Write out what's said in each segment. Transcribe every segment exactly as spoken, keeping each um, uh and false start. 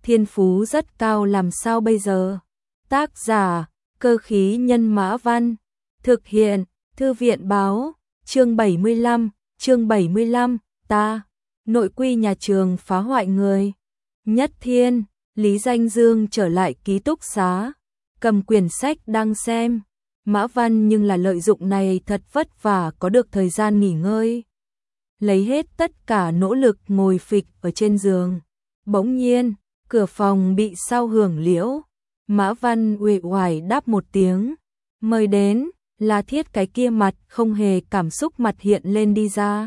thiên phú rất cao làm sao bây giờ? Tác giả, Cơ khí nhân Mã Văn. Thực hiện, Thư viện báo, chương bảy mươi lăm, chương bảy mươi lăm, ta, nội quy nhà trường phá hoại người. Nhất Thiên, Lý Danh Dương trở lại ký túc xá, cầm quyển sách đang xem. Mã Văn nhưng là lợi dụng này thật vất vả có được thời gian nghỉ ngơi. Lấy hết tất cả nỗ lực ngồi phịch ở trên giường. Bỗng nhiên, cửa phòng bị sao hưởng liễu. Mã Văn uể oải đáp một tiếng. Mời đến, La Thiết cái kia mặt không hề cảm xúc mặt hiện lên đi ra.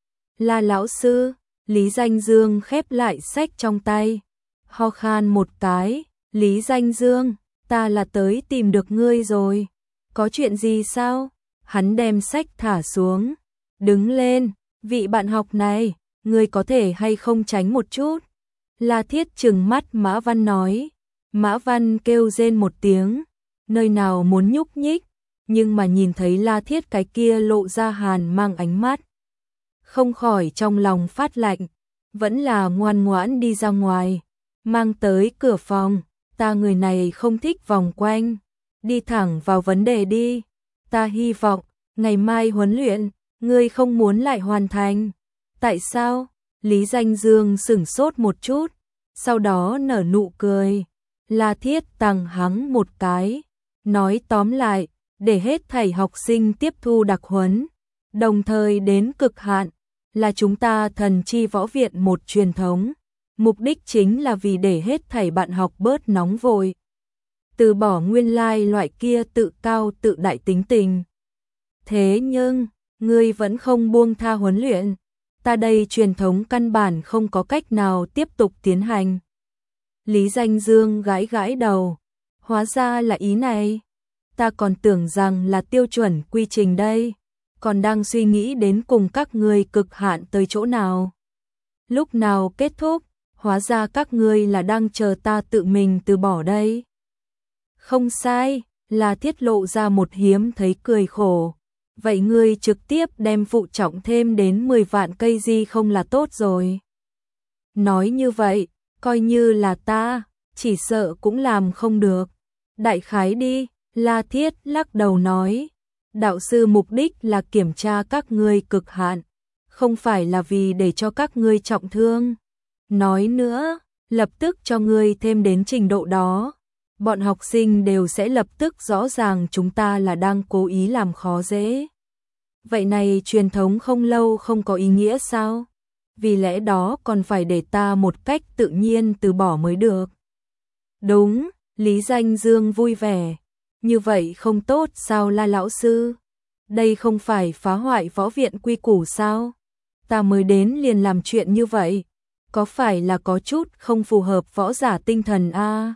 La lão sư, Lý Danh Dương khép lại sách trong tay. Ho khan một cái, Lý Danh Dương, ta là tới tìm được ngươi rồi. Có chuyện gì sao? Hắn đem sách thả xuống. Đứng lên, vị bạn học này, ngươi có thể hay không tránh một chút? La Thiết trừng mắt Mã Văn nói. Mã Văn kêu rên một tiếng, nơi nào muốn nhúc nhích, nhưng mà nhìn thấy La Thiết cái kia lộ ra hàn mang ánh mắt. Không khỏi trong lòng phát lạnh, vẫn là ngoan ngoãn đi ra ngoài, mang tới cửa phòng. Ta người này không thích vòng quanh, đi thẳng vào vấn đề đi. Ta hy vọng, ngày mai huấn luyện, ngươi không muốn lại hoàn thành. Tại sao? Lý Danh Dương sửng sốt một chút, sau đó nở nụ cười. La Thiết tằng hắng một cái, nói tóm lại, để hết thảy học sinh tiếp thu đặc huấn, đồng thời đến cực hạn, là chúng ta Thần Chi Võ Viện một truyền thống. Mục đích chính là vì để hết thảy bạn học bớt nóng vội, từ bỏ nguyên lai loại kia tự cao tự đại tính tình. Thế nhưng, ngươi vẫn không buông tha huấn luyện, ta đây truyền thống căn bản không có cách nào tiếp tục tiến hành. Lý Danh Dương gãi gãi đầu, hóa ra là ý này. Ta còn tưởng rằng là tiêu chuẩn quy trình đây, còn đang suy nghĩ đến cùng các ngươi cực hạn tới chỗ nào. Lúc nào kết thúc, hóa ra các ngươi là đang chờ ta tự mình từ bỏ đây. Không sai, là Thiết lộ ra một hiếm thấy cười khổ. Vậy ngươi trực tiếp đem phụ trọng thêm đến mười vạn cây di không là tốt rồi. Nói như vậy, coi như là ta, chỉ sợ cũng làm không được. Đại khái đi, La Thiết lắc đầu nói. Đạo sư mục đích là kiểm tra các ngươi cực hạn, không phải là vì để cho các ngươi trọng thương. Nói nữa, lập tức cho ngươi thêm đến trình độ đó, bọn học sinh đều sẽ lập tức rõ ràng chúng ta là đang cố ý làm khó dễ. Vậy này truyền thống không lâu không có ý nghĩa sao? Vì lẽ đó còn phải để ta một cách tự nhiên từ bỏ mới được. Đúng, Lý Danh Dương vui vẻ. Như vậy không tốt sao La lão sư? Đây không phải phá hoại võ viện quy củ sao? Ta mới đến liền làm chuyện như vậy, có phải là có chút không phù hợp võ giả tinh thần a? À?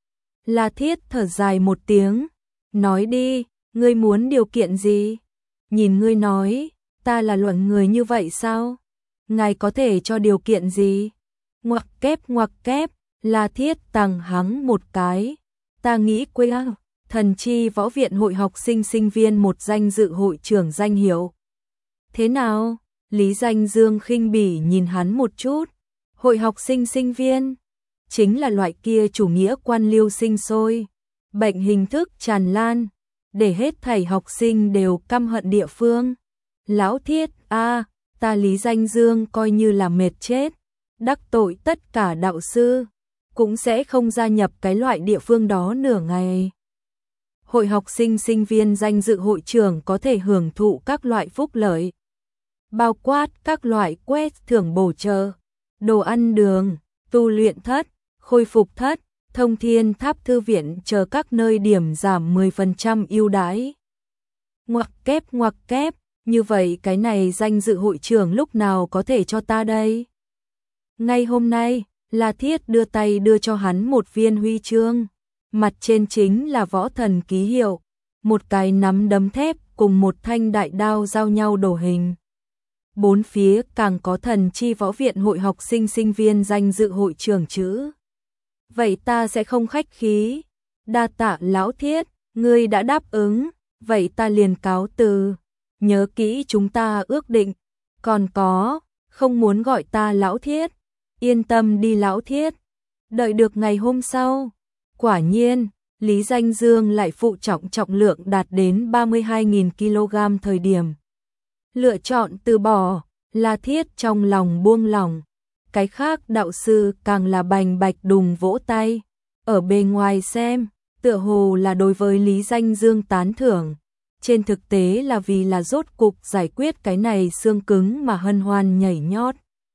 La Thiết thở dài một tiếng, nói đi, ngươi muốn điều kiện gì? Nhìn ngươi nói, ta là luận người như vậy sao? Ngài có thể cho điều kiện gì? Ngoặc kép ngoặc kép, La Thiết tằng hắng một cái. Ta nghĩ quê à, Thần Chi Võ Viện hội học sinh sinh viên một danh dự hội trưởng danh hiệu. Thế nào? Lý Danh Dương khinh bỉ nhìn hắn một chút. Hội học sinh sinh viên, chính là loại kia chủ nghĩa quan liêu sinh sôi, bệnh hình thức tràn lan, để hết thảy học sinh đều căm hận địa phương. Lão Thiết, a, à, ta Lý Danh Dương coi như là mệt chết, đắc tội tất cả đạo sư, cũng sẽ không gia nhập cái loại địa phương đó nửa ngày. Hội học sinh sinh viên danh dự hội trưởng có thể hưởng thụ các loại phúc lợi, bao quát các loại quét thưởng bổ trợ, đồ ăn đường, tu luyện thất, khôi phục thất, thông thiên tháp thư viện chờ các nơi điểm giảm mười phần trăm ưu đãi. Ngoặc kép ngoặc kép, như vậy cái này danh dự hội trưởng lúc nào có thể cho ta đây? Ngay hôm nay, La Thiết đưa tay đưa cho hắn một viên huy chương, mặt trên chính là võ thần ký hiệu, một cái nắm đấm thép cùng một thanh đại đao giao nhau đổ hình. Bốn phía càng có Thần Chi Võ Viện hội học sinh sinh viên danh dự hội trưởng chữ. Vậy ta sẽ không khách khí. Đa tạ Lão Thiết, ngươi đã đáp ứng, vậy ta liền cáo từ. Nhớ kỹ chúng ta ước định. Còn có, không muốn gọi ta Lão Thiết. Yên tâm đi Lão Thiết. Đợi được ngày hôm sau, quả nhiên, Lý Danh Dương lại phụ trọng trọng lượng đạt đến ba mươi hai nghìn ki lô gam thời điểm. Lựa chọn từ bỏ, La Thiết trong lòng buông lỏng. Cái khác đạo sư càng là bành bạch đùng vỗ tay. Ở bề ngoài xem, tựa hồ là đối với Lý Danh Dương tán thưởng. Trên thực tế là vì là rốt cục giải quyết cái này xương cứng mà hân hoan nhảy nhót.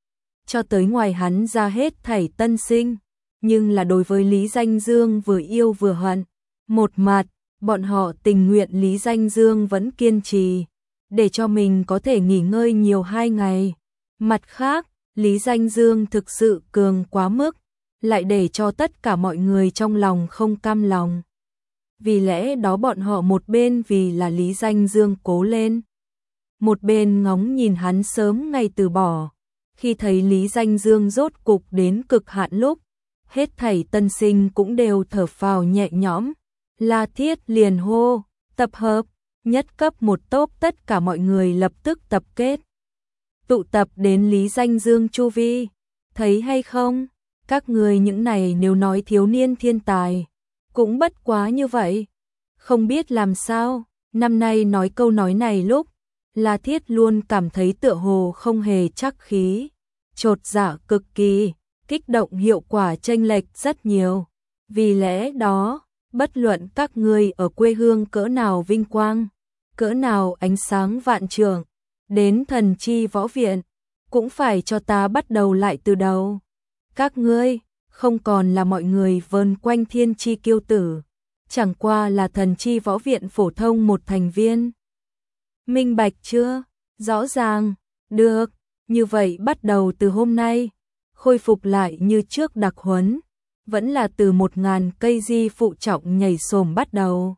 Cho tới ngoài hắn ra hết thảy tân sinh, nhưng là đối với Lý Danh Dương vừa yêu vừa hận. Một mặt, bọn họ tình nguyện Lý Danh Dương vẫn kiên trì, để cho mình có thể nghỉ ngơi nhiều hai ngày. Mặt khác, Lý Danh Dương thực sự cường quá mức, lại để cho tất cả mọi người trong lòng không cam lòng. Vì lẽ đó bọn họ một bên vì là Lý Danh Dương cố lên, một bên ngóng nhìn hắn sớm ngày từ bỏ. Khi thấy Lý Danh Dương rốt cục đến cực hạn lúc, hết thảy tân sinh cũng đều thở phào nhẹ nhõm. La Thiết liền hô, tập hợp, nhất cấp một tốp, tất cả mọi người lập tức tập kết. Tụ tập đến Lý Danh Dương chu vi, thấy hay không, các người những này nếu nói thiếu niên thiên tài, cũng bất quá như vậy. Không biết làm sao, năm nay nói câu nói này lúc, La Thiết luôn cảm thấy tựa hồ không hề chắc khí, chột dạ cực kỳ, kích động hiệu quả chênh lệch rất nhiều. Vì lẽ đó, bất luận các người ở quê hương cỡ nào vinh quang, cỡ nào ánh sáng vạn trường, đến thần chi võ viện, cũng phải cho ta bắt đầu lại từ đầu. Các ngươi, không còn là mọi người vờn quanh thiên chi kiêu tử, chẳng qua là thần chi võ viện phổ thông một thành viên. Minh bạch chưa? Rõ ràng, được, như vậy bắt đầu từ hôm nay, khôi phục lại như trước đặc huấn, vẫn là từ một ngàn cây di phụ trọng nhảy xổm bắt đầu.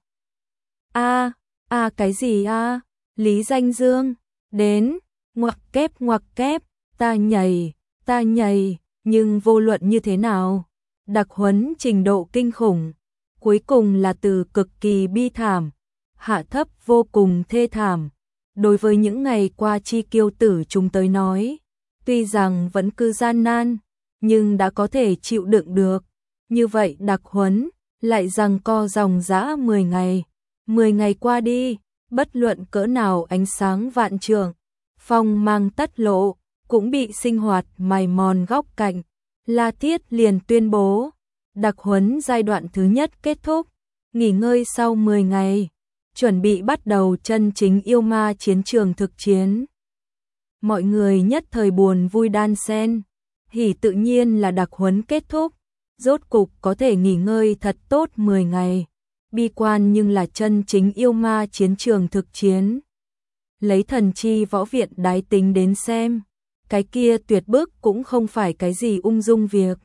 A, a cái gì a? Lý Danh Dương, đến, ngoặc kép ngoặc kép, ta nhảy, ta nhảy, nhưng vô luận như thế nào, đặc huấn trình độ kinh khủng, cuối cùng là từ cực kỳ bi thảm, hạ thấp vô cùng thê thảm. Đối với những ngày qua chi kiêu tử chúng tới nói, tuy rằng vẫn cứ gian nan, nhưng đã có thể chịu đựng được. Như vậy đặc huấn, lại rằng co dòng dã mười ngày. mười ngày qua đi, bất luận cỡ nào ánh sáng vạn trường, phong mang tất lộ, cũng bị sinh hoạt mài mòn góc cạnh. La Thiết liền tuyên bố, đặc huấn giai đoạn thứ nhất kết thúc, nghỉ ngơi sau mười ngày, chuẩn bị bắt đầu chân chính yêu ma chiến trường thực chiến. Mọi người nhất thời buồn vui đan xen, hỉ tự nhiên là đặc huấn kết thúc, rốt cục có thể nghỉ ngơi thật tốt mười ngày. Bi quan nhưng là chân chính yêu ma chiến trường thực chiến. Lấy thần chi võ viện đái tính đến xem, cái kia tuyệt bức cũng không phải cái gì ung dung việc.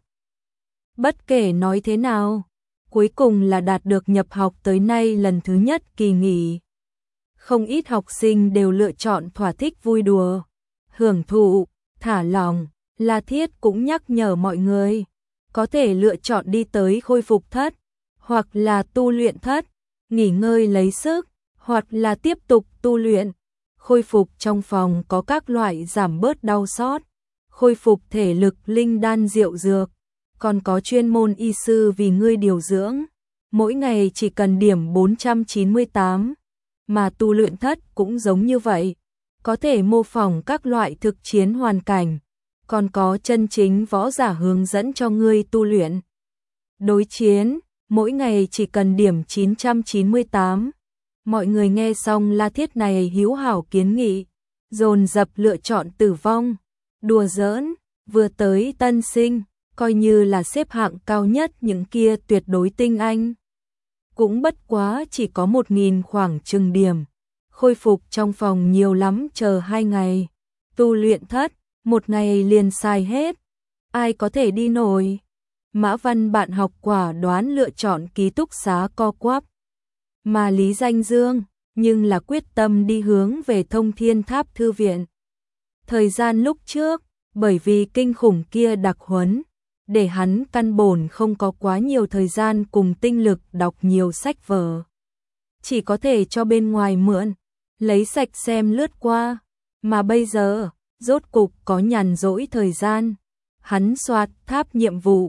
Bất kể nói thế nào, cuối cùng là đạt được nhập học tới nay lần thứ nhất kỳ nghỉ. Không ít học sinh đều lựa chọn thỏa thích vui đùa, hưởng thụ, thả lỏng. La Thiết cũng nhắc nhở mọi người, có thể lựa chọn đi tới khôi phục thất, hoặc là tu luyện thất, nghỉ ngơi lấy sức, hoặc là tiếp tục tu luyện. Khôi phục trong phòng có các loại giảm bớt đau xót, khôi phục thể lực linh đan diệu dược, còn có chuyên môn y sư vì ngươi điều dưỡng. Mỗi ngày chỉ cần điểm bốn trăm chín mươi tám, mà tu luyện thất cũng giống như vậy, có thể mô phỏng các loại thực chiến hoàn cảnh, còn có chân chính võ giả hướng dẫn cho ngươi tu luyện. Đối chiến, mỗi ngày chỉ cần điểm chín trăm chín mươi tám. Mọi người nghe xong La Thiết này hữu hảo kiến nghị, dồn dập lựa chọn tử vong. Đùa giỡn, vừa tới tân sinh, coi như là xếp hạng cao nhất những kia tuyệt đối tinh anh. Cũng bất quá chỉ có một nghìn khoảng chừng điểm, khôi phục trong phòng nhiều lắm chờ hai ngày. Tu luyện thất, một ngày liền xài hết, ai có thể đi nổi. Mã Văn bạn học quả đoán lựa chọn ký túc xá co quắp. Mà Lý Danh Dương, nhưng là quyết tâm đi hướng về Thông Thiên Tháp Thư viện. Thời gian lúc trước, bởi vì kinh khủng kia đặc huấn, để hắn căn bổn không có quá nhiều thời gian cùng tinh lực đọc nhiều sách vở. Chỉ có thể cho bên ngoài mượn, lấy sạch xem lướt qua. Mà bây giờ, rốt cục có nhàn rỗi thời gian. Hắn soạt tháp nhiệm vụ,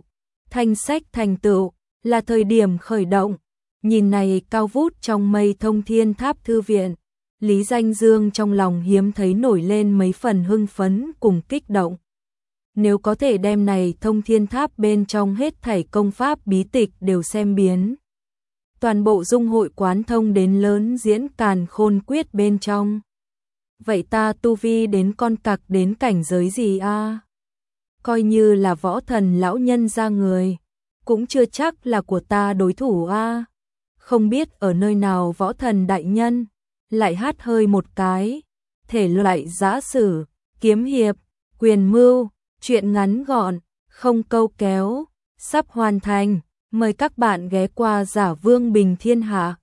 Thanh sách thành tựu, là thời điểm khởi động. Nhìn này cao vút trong mây Thông Thiên Tháp thư viện, Lý Danh Dương trong lòng hiếm thấy nổi lên mấy phần hưng phấn cùng kích động. Nếu có thể đem này Thông Thiên Tháp bên trong hết thảy công pháp bí tịch đều xem biến. Toàn bộ dung hội quán thông đến lớn diễn càn khôn quyết bên trong. Vậy ta tu vi đến con cặc đến cảnh giới gì a? Coi như là võ thần lão nhân ra người, cũng chưa chắc là của ta đối thủ a. Không biết ở nơi nào võ thần đại nhân, lại hát hơi một cái, thể loại giã sử, kiếm hiệp, quyền mưu, chuyện ngắn gọn, không câu kéo, sắp hoàn thành, mời các bạn ghé qua Giả Vương Bình Thiên Hạ.